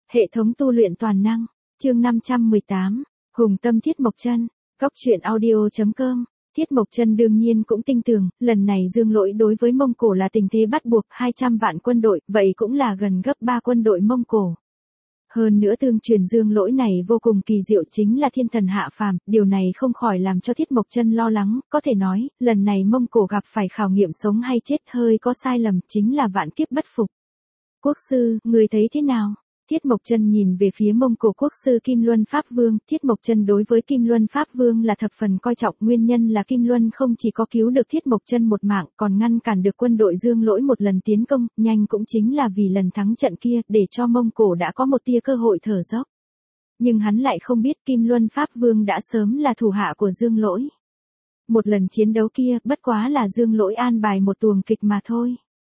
Hệ thống tu luyện toàn năng, chương 518, Hùng tâm Thiết Mộc Chân, góc truyện audio.com. Thiết Mộc Chân đương nhiên cũng tin tưởng, lần này Dương Lỗi đối với Mông Cổ là tình thế bắt buộc, 200 vạn quân đội, vậy cũng là gần gấp 3 quân đội Mông Cổ. Hơn nữa tương truyền Dương Lỗi này vô cùng kỳ diệu, chính là thiên thần hạ phàm, điều này không khỏi làm cho Thiết Mộc Chân lo lắng, có thể nói, lần này Mông Cổ gặp phải khảo nghiệm sống hay chết, hơi có sai lầm chính là vạn kiếp bất phục. Quốc sư, người thấy thế nào? Thiết Mộc Chân nhìn về phía Mông Cổ quốc sư Kim Luân Pháp Vương, Thiết Mộc Chân đối với Kim Luân Pháp Vương là thập phần coi trọng, nguyên nhân là Kim Luân không chỉ có cứu được Thiết Mộc Chân một mạng, còn ngăn cản được quân đội Dương Lỗi một lần tiến công, nhanh cũng chính là vì lần thắng trận kia, để cho Mông Cổ đã có một tia cơ hội thở dốc. Nhưng hắn lại không biết Kim Luân Pháp Vương đã sớm là thủ hạ của Dương Lỗi. Một lần chiến đấu kia, bất quá là Dương Lỗi an bài một tuồng kịch mà thôi.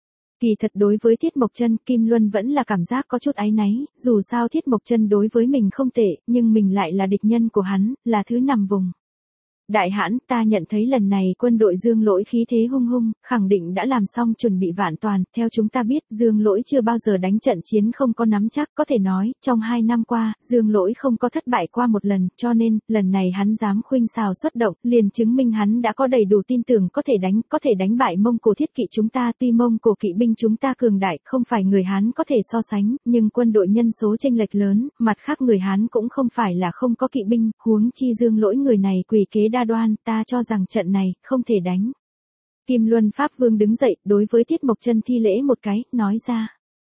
Kỳ thật đối với Thiết Mộc Chân, Kim Luân vẫn là cảm giác có chút áy náy, dù sao Thiết Mộc Chân đối với mình không tệ, nhưng mình lại là địch nhân của hắn, là thứ nằm vùng. Đại hãn, ta nhận thấy lần này quân đội Dương Lỗi khí thế hung hung, khẳng định đã làm xong chuẩn bị vạn toàn, theo chúng ta biết, Dương Lỗi chưa bao giờ đánh trận chiến không có nắm chắc, có thể nói, trong 2 năm qua, Dương Lỗi không có thất bại qua một lần, cho nên, lần này hắn dám khuynh xào xuất động, liền chứng minh hắn đã có đầy đủ tin tưởng có thể đánh bại Mông Cổ thiết kỵ chúng ta, tuy Mông Cổ kỵ binh chúng ta cường đại, không phải người Hán có thể so sánh, nhưng quân đội nhân số chênh lệch lớn, mặt khác người Hán cũng không phải là không có kỵ binh, huống chi Dương Lỗi người này quỷ kế đa đoan, ta cho rằng trận này, không thể đánh. Kim Luân Pháp Vương đứng dậy, đối với Thiết Mộc Chân thi lễ một cái, nói ra.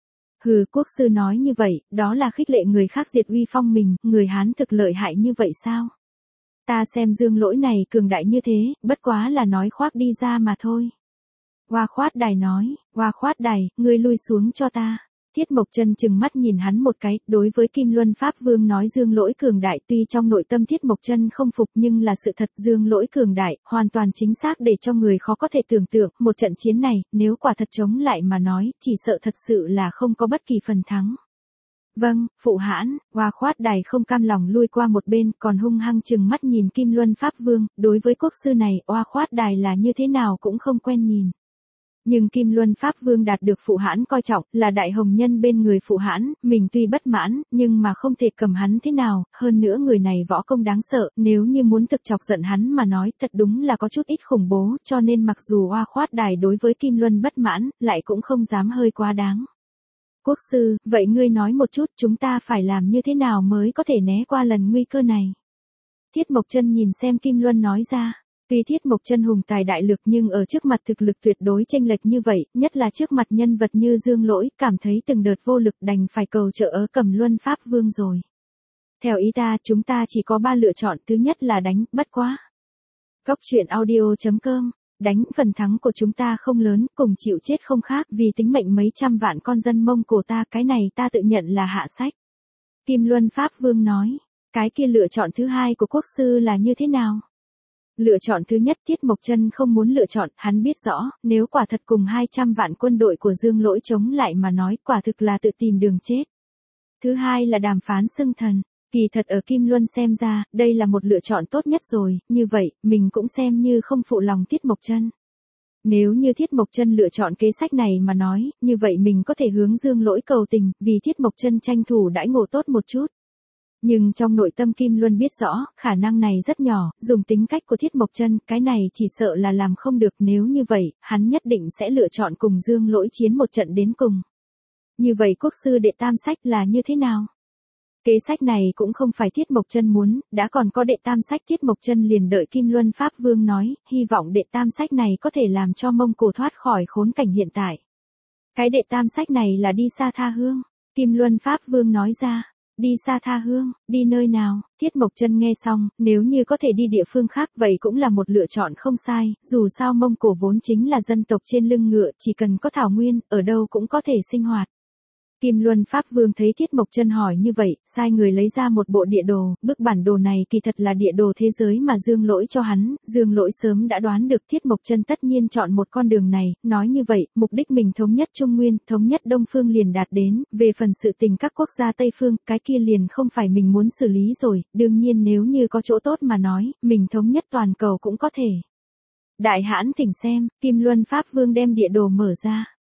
Hừ, quốc sư nói như vậy, đó là khích lệ người khác diệt uy phong mình, người Hán thực lợi hại như vậy sao? Ta xem Dương Lỗi này cường đại như thế, bất quá là nói khoác đi ra mà thôi. Hoa Khoát Đài nói, Hoa Khoát Đài, ngươi lui xuống cho ta. Thiết Mộc Chân chừng mắt nhìn hắn một cái, đối với Kim Luân Pháp Vương nói Dương Lỗi cường đại, tuy trong nội tâm Thiết Mộc Chân không phục nhưng là sự thật, Dương Lỗi cường đại, hoàn toàn chính xác để cho người khó có thể tưởng tượng, một trận chiến này, nếu quả thật chống lại mà nói, chỉ sợ thật sự là không có bất kỳ phần thắng. Vâng, phụ hãn, Hoa Khoát Đài không cam lòng lui qua một bên, còn hung hăng chừng mắt nhìn Kim Luân Pháp Vương, đối với quốc sư này, Hoa Khoát Đài là như thế nào cũng không quen nhìn. Nhưng Kim Luân Pháp Vương đạt được phụ hãn coi trọng, là đại hồng nhân bên người phụ hãn, mình tuy bất mãn, nhưng mà không thể cầm hắn thế nào, hơn nữa người này võ công đáng sợ, nếu như muốn thực chọc giận hắn mà nói, thật đúng là có chút ít khủng bố, cho nên mặc dù Hoa Khoát Đài đối với Kim Luân bất mãn, lại cũng không dám hơi quá đáng. Quốc sư, vậy ngươi nói một chút, chúng ta phải làm như thế nào mới có thể né qua lần nguy cơ này? Thiết Mộc Chân nhìn xem Kim Luân nói ra. Tuy Thiết Mộc Chân hùng tài đại lực nhưng ở trước mặt thực lực tuyệt đối chênh lệch như vậy, nhất là trước mặt nhân vật như Dương Lỗi, cảm thấy từng đợt vô lực đành phải cầu trợ ở Cẩm Luân Pháp Vương rồi. Theo ý ta, chúng ta chỉ có 3 lựa chọn, thứ nhất là đánh, bất quá. Góc truyện audio.com, đánh, phần thắng của chúng ta không lớn, cùng chịu chết không khác, vì tính mệnh mấy trăm vạn con dân Mông Cổ ta, cái này ta tự nhận là hạ sách. Kim Luân Pháp Vương nói, cái kia lựa chọn thứ hai của quốc sư là như thế nào? Lựa chọn thứ nhất Thiết Mộc Chân không muốn lựa chọn, hắn biết rõ, nếu quả thật cùng 200 vạn quân đội của Dương Lỗi chống lại mà nói, quả thực là tự tìm đường chết. Thứ hai là đàm phán xưng thần, kỳ thật ở Kim Luân xem ra, đây là một lựa chọn tốt nhất rồi, như vậy, mình cũng xem như không phụ lòng Thiết Mộc Chân. Nếu như Thiết Mộc Chân lựa chọn kế sách này mà nói, như vậy mình có thể hướng Dương Lỗi cầu tình, vì Thiết Mộc Chân tranh thủ đãi ngộ tốt một chút. Nhưng trong nội tâm Kim Luân biết rõ, khả năng này rất nhỏ, dùng tính cách của Thiết Mộc Chân, cái này chỉ sợ là làm không được, nếu như vậy, hắn nhất định sẽ lựa chọn cùng Dương Lỗi chiến một trận đến cùng. Như vậy quốc sư đệ tam sách là như thế nào? Kế sách này cũng không phải Thiết Mộc Chân muốn, đã còn có đệ tam sách Thiết Mộc Chân liền đợi Kim Luân Pháp Vương nói, hy vọng đệ tam sách này có thể làm cho Mông Cổ thoát khỏi khốn cảnh hiện tại. Cái đệ tam sách này là đi xa tha hương, Kim Luân Pháp Vương nói ra. Đi xa tha hương, đi nơi nào? Thiết Mộc Chân nghe xong, nếu như có thể đi địa phương khác vậy cũng là một lựa chọn không sai, dù sao Mông Cổ vốn chính là dân tộc trên lưng ngựa, chỉ cần có thảo nguyên, ở đâu cũng có thể sinh hoạt. Kim Luân Pháp Vương thấy Thiết Mộc Chân hỏi như vậy, sai người lấy ra một bộ địa đồ, bức bản đồ này kỳ thật là địa đồ thế giới mà Dương Lỗi cho hắn, Dương Lỗi sớm đã đoán được Thiết Mộc Chân tất nhiên chọn một con đường này, nói như vậy, mục đích mình thống nhất Trung Nguyên, thống nhất Đông Phương liền đạt đến, về phần sự tình các quốc gia Tây Phương, cái kia liền không phải mình muốn xử lý rồi, đương nhiên nếu như có chỗ tốt mà nói, mình thống nhất toàn cầu cũng có thể. Đại hãn thỉnh xem, Kim Luân Pháp Vương đem địa đồ mở ra.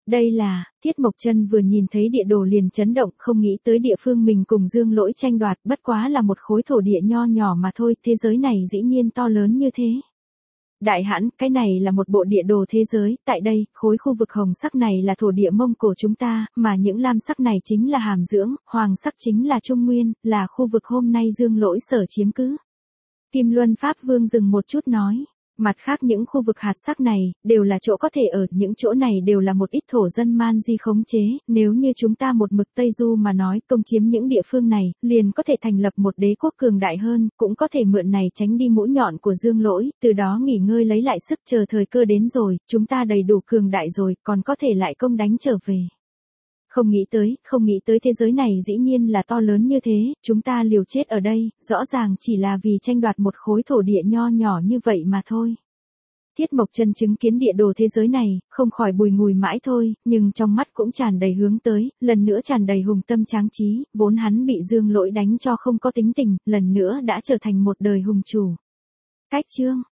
Đây là, Thiết Mộc Chân vừa nhìn thấy địa đồ liền chấn động, không nghĩ tới địa phương mình cùng Dương Lỗi tranh đoạt bất quá là một khối thổ địa nho nhỏ mà thôi, thế giới này dĩ nhiên to lớn như thế. Đại hãn, cái này là một bộ địa đồ thế giới, tại đây, khối khu vực hồng sắc này là thổ địa Mông Cổ chúng ta, mà những lam sắc này chính là Hàm Dưỡng, hoàng sắc chính là Trung Nguyên, là khu vực hôm nay Dương Lỗi sở chiếm cứ. Kim Luân Pháp Vương dừng một chút nói. Mặt khác những khu vực hạt sắc này, đều là chỗ có thể ở, những chỗ này đều là một ít thổ dân man di khống chế, nếu như chúng ta một mực Tây Du mà nói công chiếm những địa phương này, liền có thể thành lập một đế quốc cường đại hơn, cũng có thể mượn này tránh đi mũi nhọn của Dương Lỗi, từ đó nghỉ ngơi lấy lại sức chờ thời cơ đến rồi, chúng ta đầy đủ cường đại rồi, còn có thể lại công đánh trở về. Không nghĩ tới thế giới này dĩ nhiên là to lớn như thế, chúng ta liều chết ở đây, rõ ràng chỉ là vì tranh đoạt một khối thổ địa nho nhỏ như vậy mà thôi. Thiết Mộc Chân chứng kiến địa đồ thế giới này, không khỏi bùi ngùi mãi thôi, nhưng trong mắt cũng tràn đầy hướng tới, lần nữa tràn đầy hùng tâm tráng trí, vốn hắn bị Dương Lỗi đánh cho không có tính tình, lần nữa đã trở thành một đời hùng chủ. Cách chương